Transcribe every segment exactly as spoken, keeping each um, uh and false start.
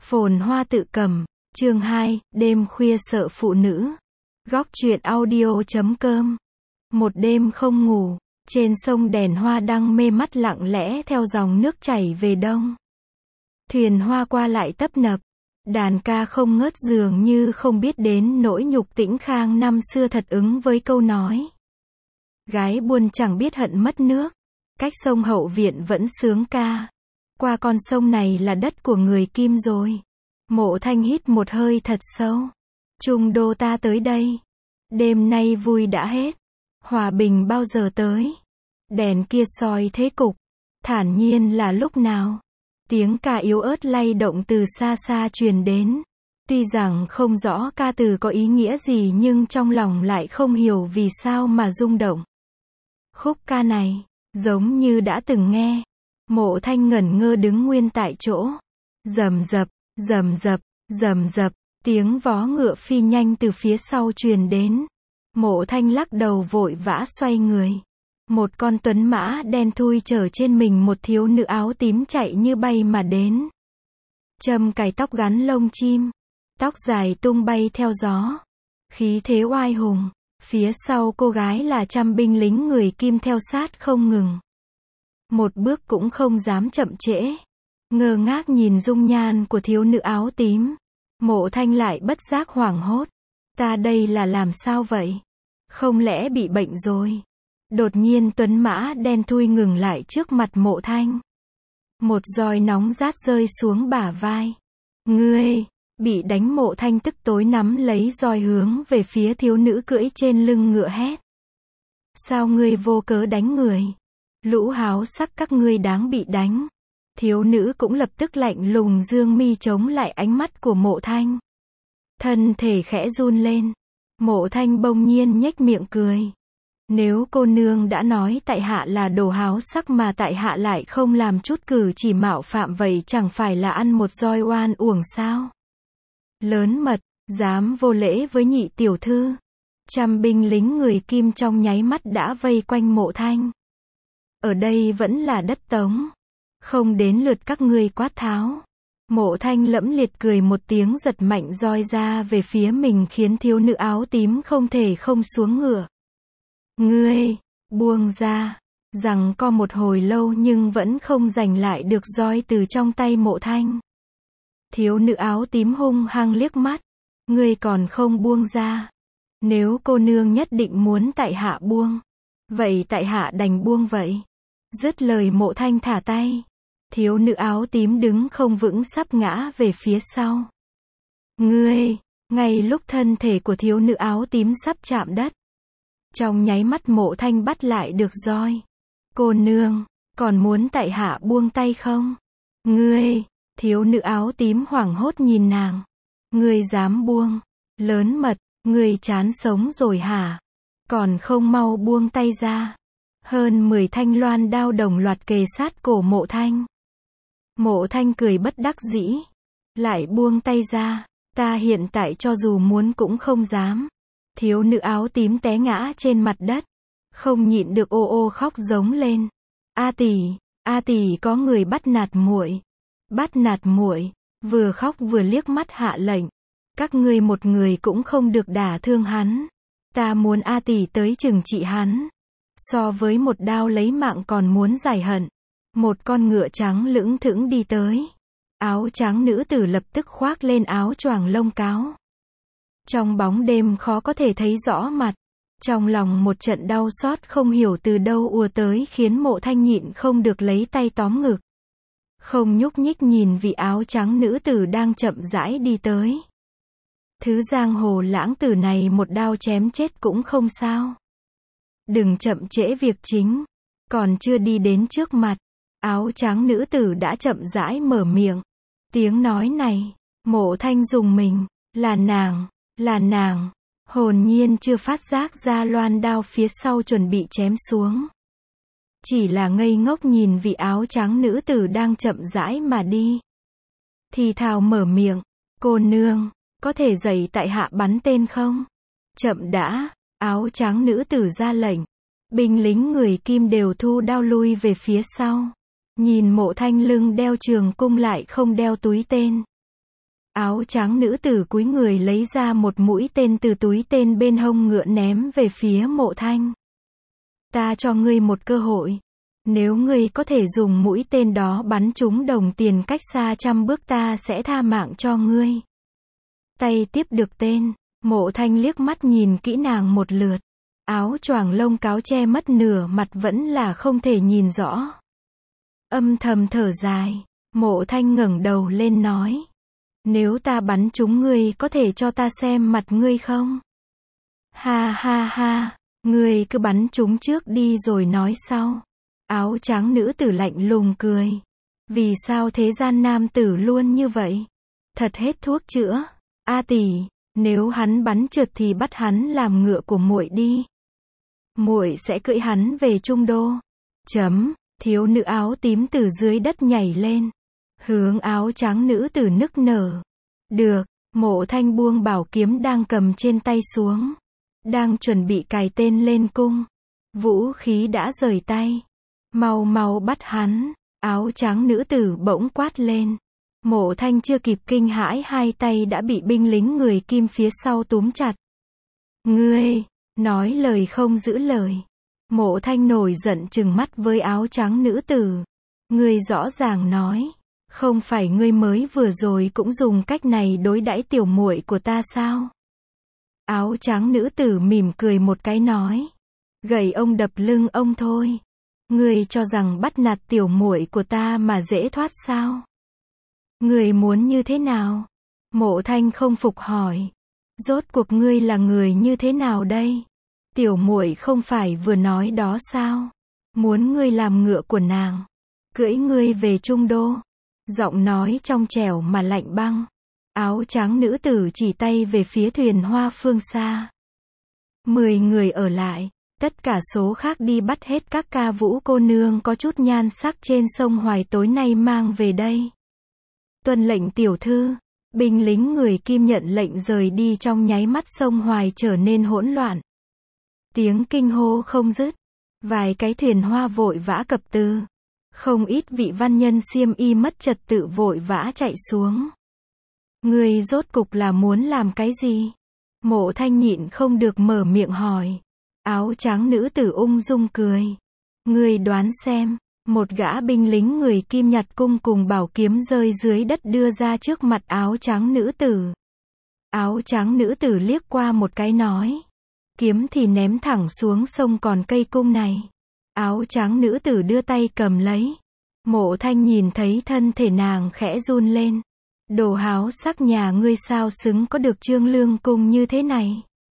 Phồn hoa tự cầm, chương hai, đêm khuya sợ phụ nữ. Góc truyện audio chấm com. Một đêm không ngủ, trên sông đèn hoa đăng mê mắt lặng lẽ theo dòng nước chảy về đông. Thuyền hoa qua lại tấp nập, đàn ca không ngớt dường như không biết đến nỗi nhục Tĩnh Khang năm xưa thật ứng với câu nói. Gái buôn chẳng biết hận mất nước, cách sông Hậu Viện vẫn sướng ca. Qua con sông này là đất của người Kim rồi. Mộ Thanh hít một hơi thật sâu. Trung đô ta tới đây. Đêm nay vui đã hết. Hòa bình bao giờ tới? Đèn kia soi thế cục. Thản nhiên là lúc nào? Tiếng ca yếu ớt lay động từ xa xa truyền đến. Tuy rằng không rõ ca từ có ý nghĩa gì nhưng trong lòng lại không hiểu vì sao mà rung động. Khúc ca này, giống như đã từng nghe. Mộ Thanh ngẩn ngơ đứng nguyên tại chỗ. Rầm rập, rầm rập, rầm rập, tiếng vó ngựa phi nhanh từ phía sau truyền đến. Mộ Thanh lắc đầu vội vã xoay người. Một con tuấn mã đen thui chở trên mình một thiếu nữ áo tím chạy như bay mà đến. Châm cài tóc gắn lông chim, tóc dài tung bay theo gió. Khí thế oai hùng, phía sau cô gái là trăm binh lính người Kim theo sát không ngừng. Một bước cũng không dám chậm trễ. Ngơ ngác nhìn dung nhan của thiếu nữ áo tím. Mộ Thanh lại bất giác hoảng hốt. Ta đây là làm sao vậy? Không lẽ bị bệnh rồi? Đột nhiên tuấn mã đen thui ngừng lại trước mặt Mộ Thanh. Một roi nóng rát rơi xuống bả vai. Ngươi! Bị đánh Mộ Thanh tức tối nắm lấy roi hướng về phía thiếu nữ cưỡi trên lưng ngựa hét. Sao ngươi vô cớ đánh người? Lũ háo sắc các ngươi đáng bị đánh. Thiếu nữ cũng lập tức lạnh lùng dương mi chống lại ánh mắt của Mộ Thanh. Thân thể khẽ run lên. Mộ Thanh bỗng nhiên nhếch miệng cười. Nếu cô nương đã nói tại hạ là đồ háo sắc mà tại hạ lại không làm chút cử chỉ mạo phạm vậy chẳng phải là ăn một roi oan uổng sao? Lớn mật, dám vô lễ với nhị tiểu thư. Trăm binh lính người Kim trong nháy mắt đã vây quanh Mộ Thanh. Ở đây vẫn là đất Tống. Không đến lượt các ngươi quát tháo. Mộ Thanh lẫm liệt cười một tiếng giật mạnh roi ra về phía mình khiến thiếu nữ áo tím không thể không xuống ngựa. Ngươi, buông ra. Rằng co một hồi lâu nhưng vẫn không giành lại được roi từ trong tay Mộ Thanh. Thiếu nữ áo tím hung hăng liếc mắt. Ngươi còn không buông ra. Nếu cô nương nhất định muốn tại hạ buông. Vậy tại hạ đành buông vậy. Dứt lời Mộ Thanh thả tay. Thiếu nữ áo tím đứng không vững sắp ngã về phía sau. Ngươi! Ngay lúc thân thể của thiếu nữ áo tím sắp chạm đất. Trong nháy mắt Mộ Thanh bắt lại được roi. Cô nương! Còn muốn tại hạ buông tay không? Ngươi! Thiếu nữ áo tím hoảng hốt nhìn nàng. Ngươi dám buông? Lớn mật! Ngươi chán sống rồi hả? Còn không mau buông tay ra. Hơn mười thanh loan đao đồng loạt kề sát cổ Mộ Thanh. Mộ Thanh cười bất đắc dĩ. Lại buông tay ra. Ta hiện tại cho dù muốn cũng không dám. Thiếu nữ áo tím té ngã trên mặt đất. Không nhịn được ô ô khóc giống lên. A tỷ, a tỷ có người bắt nạt muội. Bắt nạt muội. Vừa khóc vừa liếc mắt hạ lệnh. Các ngươi một người cũng không được đả thương hắn. Ta muốn A tỷ tới trừng trị hắn. So với một đao lấy mạng còn muốn giải hận. Một con ngựa trắng lững thững đi tới. Áo trắng nữ tử lập tức khoác lên áo choàng lông cáo. Trong bóng đêm khó có thể thấy rõ mặt. Trong lòng một trận đau xót không hiểu từ đâu ùa tới khiến Mộ Thanh nhịn không được lấy tay tóm ngực. Không nhúc nhích nhìn vị áo trắng nữ tử đang chậm rãi đi tới. Thứ giang hồ lãng tử này một đao chém chết cũng không sao. Đừng chậm trễ việc chính. Còn chưa đi đến trước mặt. Áo trắng nữ tử đã chậm rãi mở miệng. Tiếng nói này, Mộ Thanh dùng mình. Là nàng, là nàng. Hồn nhiên chưa phát giác ra loan đao phía sau chuẩn bị chém xuống. Chỉ là ngây ngốc nhìn vị áo trắng nữ tử đang chậm rãi mà đi. Thì thào mở miệng. Cô nương, có thể dạy tại hạ bắn tên không? Chậm đã, áo trắng nữ tử ra lệnh. Binh lính người Kim đều thu đao lui về phía sau. Nhìn Mộ Thanh lưng đeo trường cung lại không đeo túi tên. Áo trắng nữ tử cúi người lấy ra một mũi tên từ túi tên bên hông ngựa ném về phía Mộ Thanh. Ta cho ngươi một cơ hội. Nếu ngươi có thể dùng mũi tên đó bắn trúng đồng tiền cách xa trăm bước ta sẽ tha mạng cho ngươi. Tay tiếp được tên, Mộ Thanh liếc mắt nhìn kỹ nàng một lượt. Áo choàng lông cáo che mất nửa mặt vẫn là không thể nhìn rõ. Âm thầm thở dài, Mộ Thanh ngẩng đầu lên nói. Nếu ta bắn trúng ngươi có thể cho ta xem mặt ngươi không? Ha ha ha, ngươi cứ bắn trúng trước đi rồi nói sau. Áo trắng nữ tử lạnh lùng cười. Vì sao thế gian nam tử luôn như vậy? Thật hết thuốc chữa. A tỷ, nếu hắn bắn trượt thì bắt hắn làm ngựa của muội đi. Muội sẽ cưỡi hắn về Trung Đô. Chấm, thiếu nữ áo tím từ dưới đất nhảy lên. Hướng áo trắng nữ tử nức nở. Được, Mộ Thanh buông bảo kiếm đang cầm trên tay xuống. Đang chuẩn bị cài tên lên cung. Vũ khí đã rời tay. Mau mau bắt hắn. Áo trắng nữ tử bỗng quát lên. Mộ Thanh chưa kịp kinh hãi hai tay đã bị binh lính người Kim phía sau túm chặt. Ngươi, nói lời không giữ lời. Mộ Thanh nổi giận trừng mắt với áo trắng nữ tử. Ngươi rõ ràng nói. Không phải ngươi mới vừa rồi cũng dùng cách này đối đãi tiểu muội của ta sao? Áo trắng nữ tử mỉm cười một cái nói. Gậy ông đập lưng ông thôi. Ngươi cho rằng bắt nạt tiểu muội của ta mà dễ thoát sao? Ngươi muốn như thế nào? Mộ Thanh không phục hỏi. Rốt cuộc ngươi là người như thế nào đây? Tiểu muội không phải vừa nói đó sao? Muốn ngươi làm ngựa của nàng. Cưỡi ngươi về Trung Đô. Giọng nói trong trẻo mà lạnh băng. Áo trắng nữ tử chỉ tay về phía thuyền hoa phương xa. Mười người ở lại. Tất cả số khác đi bắt hết các ca vũ cô nương có chút nhan sắc trên sông Hoài tối nay mang về đây. Tuân lệnh tiểu thư. Binh lính người Kim nhận lệnh rời đi trong nháy mắt sông Hoài trở nên hỗn loạn. Tiếng kinh hô không dứt. Vài cái thuyền hoa vội vã cập tư. Không ít vị văn nhân xiêm y mất trật tự vội vã chạy xuống. Ngươi rốt cục là muốn làm cái gì? Mộ Thanh nhịn không được mở miệng hỏi. Áo trắng nữ tử ung dung cười. Ngươi đoán xem. Một gã binh lính người Kim nhặt cung cùng bảo kiếm rơi dưới đất đưa ra trước mặt áo trắng nữ tử. Áo trắng nữ tử liếc qua một cái nói. Kiếm thì ném thẳng xuống sông còn cây cung này. Áo trắng nữ tử đưa tay cầm lấy. Mộ Thanh nhìn thấy thân thể nàng khẽ run lên. Đồ háo sắc nhà ngươi sao xứng có được trương lương cung như thế này.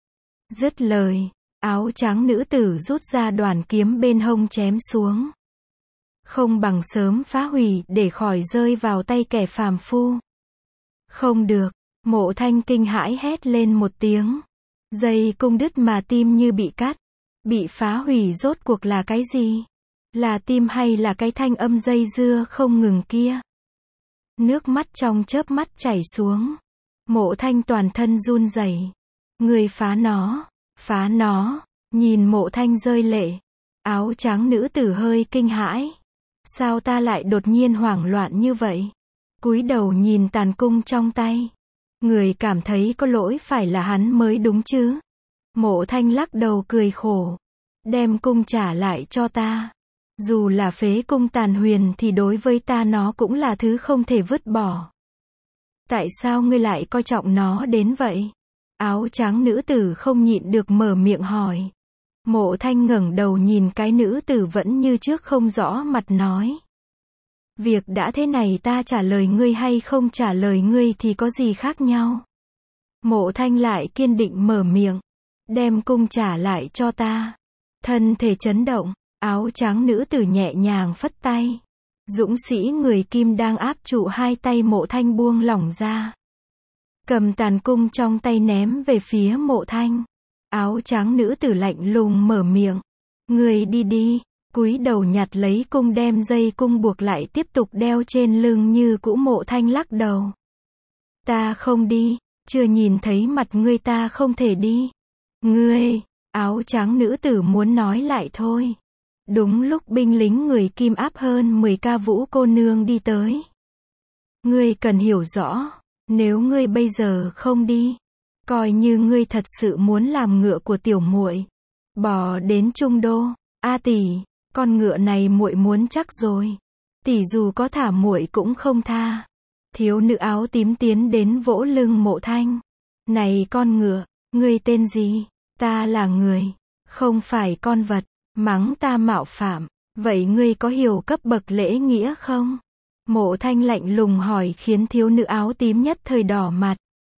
Dứt lời, áo trắng nữ tử rút ra đoàn kiếm bên hông chém xuống. Không bằng sớm phá hủy để khỏi rơi vào tay kẻ phàm phu. Không được, Mộ Thanh kinh hãi hét lên một tiếng. Dây cung đứt mà tim như bị cắt. Bị phá hủy rốt cuộc là cái gì? Là tim hay là cái thanh âm dây dưa không ngừng kia? Nước mắt trong chớp mắt chảy xuống. Mộ Thanh toàn thân run rẩy. Người phá nó, phá nó. Nhìn Mộ Thanh rơi lệ. Áo trắng nữ tử hơi kinh hãi. Sao ta lại đột nhiên hoảng loạn như vậy? Cúi đầu nhìn tàn cung trong tay. Người cảm thấy có lỗi phải là hắn mới đúng chứ? Mộ Thanh lắc đầu cười khổ. Đem cung trả lại cho ta. Dù là phế cung tàn huyền thì đối với ta nó cũng là thứ không thể vứt bỏ. Tại sao ngươi lại coi trọng nó đến vậy? Áo trắng nữ tử không nhịn được mở miệng hỏi. Mộ Thanh ngẩng đầu nhìn cái nữ tử vẫn như trước không rõ mặt nói. Việc đã thế này ta trả lời ngươi hay không trả lời ngươi thì có gì khác nhau? Mộ Thanh lại kiên định mở miệng. Đem cung trả lại cho ta. Thân thể chấn động, áo trắng nữ tử nhẹ nhàng phất tay. Dũng sĩ người Kim đang áp trụ hai tay Mộ Thanh buông lỏng ra. Cầm tàn cung trong tay ném về phía Mộ Thanh. Áo trắng nữ tử lạnh lùng mở miệng. Người đi đi, cúi đầu nhặt lấy cung đem dây cung buộc lại tiếp tục đeo trên lưng như cũ. Mộ Thanh lắc đầu. Ta không đi, chưa nhìn thấy mặt ngươi ta không thể đi. Ngươi, áo trắng nữ tử muốn nói lại thôi. Đúng lúc binh lính người Kim áp hơn mười ca vũ cô nương đi tới. Ngươi cần hiểu rõ, Nếu ngươi bây giờ không đi, coi như ngươi thật sự muốn làm ngựa của tiểu muội, bò đến Trung Đô. A tỷ, con ngựa này muội muốn chắc rồi. Tỷ dù có thả muội cũng không tha. Thiếu nữ áo tím tiến đến vỗ lưng Mộ Thanh. Này con ngựa, ngươi tên gì? Ta là người, không phải con vật. Mắng ta mạo phạm, vậy ngươi có hiểu cấp bậc lễ nghĩa không? Mộ Thanh lạnh lùng hỏi khiến thiếu nữ áo tím nhất thời đỏ mặt.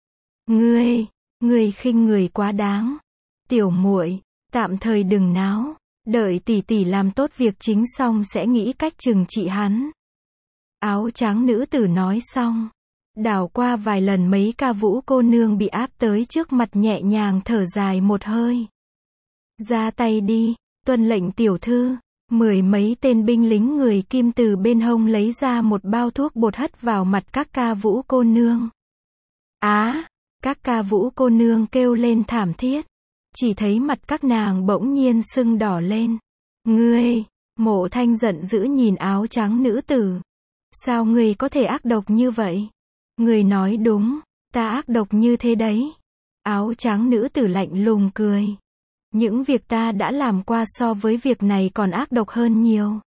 Ngươi, ngươi khinh người quá đáng. Tiểu muội, tạm thời đừng náo, đợi tỷ tỷ làm tốt việc chính xong sẽ nghĩ cách trừng trị hắn. Áo trắng nữ tử nói xong, đảo qua vài lần mấy ca vũ cô nương bị áp tới trước mặt nhẹ nhàng thở dài một hơi. Ra tay đi, tuân lệnh tiểu thư. Mười mấy tên binh lính người Kim từ bên hông lấy ra một bao thuốc bột hất vào mặt các ca vũ cô nương. Á, các ca vũ cô nương kêu lên thảm thiết. Chỉ thấy mặt các nàng bỗng nhiên sưng đỏ lên. Ngươi, Mộ Thanh giận dữ nhìn áo trắng nữ tử. Sao ngươi có thể ác độc như vậy? Ngươi nói đúng, ta ác độc như thế đấy. Áo trắng nữ tử lạnh lùng cười. Những việc ta đã làm qua so với việc này còn ác độc hơn nhiều.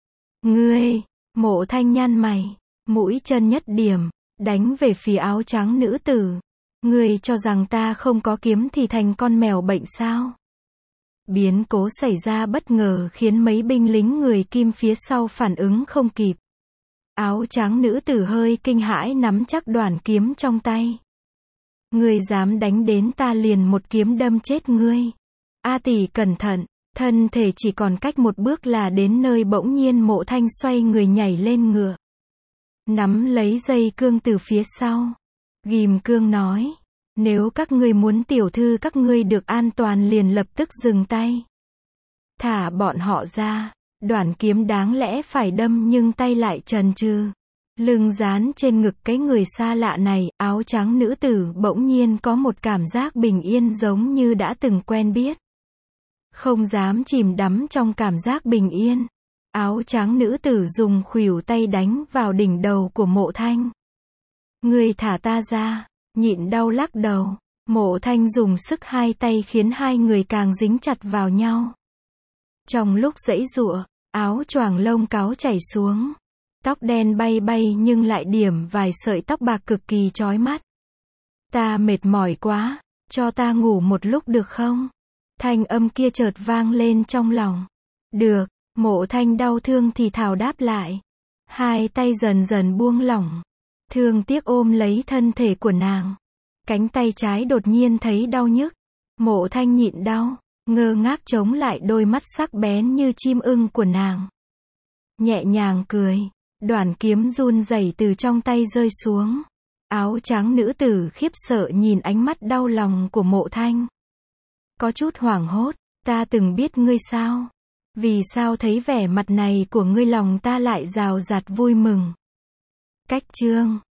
Ngươi, Mộ Thanh nhăn mày, mũi chân nhất điểm, đánh về phía áo trắng nữ tử. Ngươi cho rằng ta không có kiếm thì thành con mèo bệnh sao? Biến cố xảy ra bất ngờ khiến mấy binh lính người Kim phía sau phản ứng không kịp. Áo trắng nữ tử hơi kinh hãi nắm chắc đoản kiếm trong tay. Ngươi dám đánh đến ta liền một kiếm đâm chết ngươi. A tỷ cẩn thận, thân thể chỉ còn cách một bước là đến nơi bỗng nhiên Mộ Thanh xoay người nhảy lên ngựa. Nắm lấy dây cương từ phía sau. Ghim cương nói, nếu các ngươi muốn tiểu thư các ngươi được an toàn liền lập tức dừng tay. Thả bọn họ ra, đoản kiếm đáng lẽ phải đâm nhưng tay lại chần chừ. Lưng dán trên ngực cái người xa lạ này, áo trắng nữ tử bỗng nhiên có một cảm giác bình yên giống như đã từng quen biết. Không dám chìm đắm trong cảm giác bình yên. Áo trắng nữ tử dùng khuỷu tay đánh vào đỉnh đầu của Mộ Thanh. Ngươi thả ta ra, nhịn đau lắc đầu. Mộ Thanh dùng sức hai tay khiến hai người càng dính chặt vào nhau. Trong lúc giãy giụa, áo choàng lông cáo chảy xuống. Tóc đen bay bay nhưng lại điểm vài sợi tóc bạc cực kỳ chói mắt. Ta mệt mỏi quá, cho ta ngủ một lúc được không? Thanh âm kia chợt vang lên trong lòng. Được, Mộ Thanh đau thương thì thào đáp lại. Hai tay dần dần buông lỏng. Thương tiếc ôm lấy thân thể của nàng. Cánh tay trái đột nhiên thấy đau nhức. Mộ Thanh nhịn đau, ngơ ngác chống lại đôi mắt sắc bén như chim ưng của nàng. Nhẹ nhàng cười, đoản kiếm run rẩy từ trong tay rơi xuống. Áo trắng nữ tử khiếp sợ nhìn ánh mắt đau lòng của Mộ Thanh. Có chút hoảng hốt, ta từng biết ngươi sao? Vì sao thấy vẻ mặt này của ngươi lòng ta lại rào rạt vui mừng? Cách chương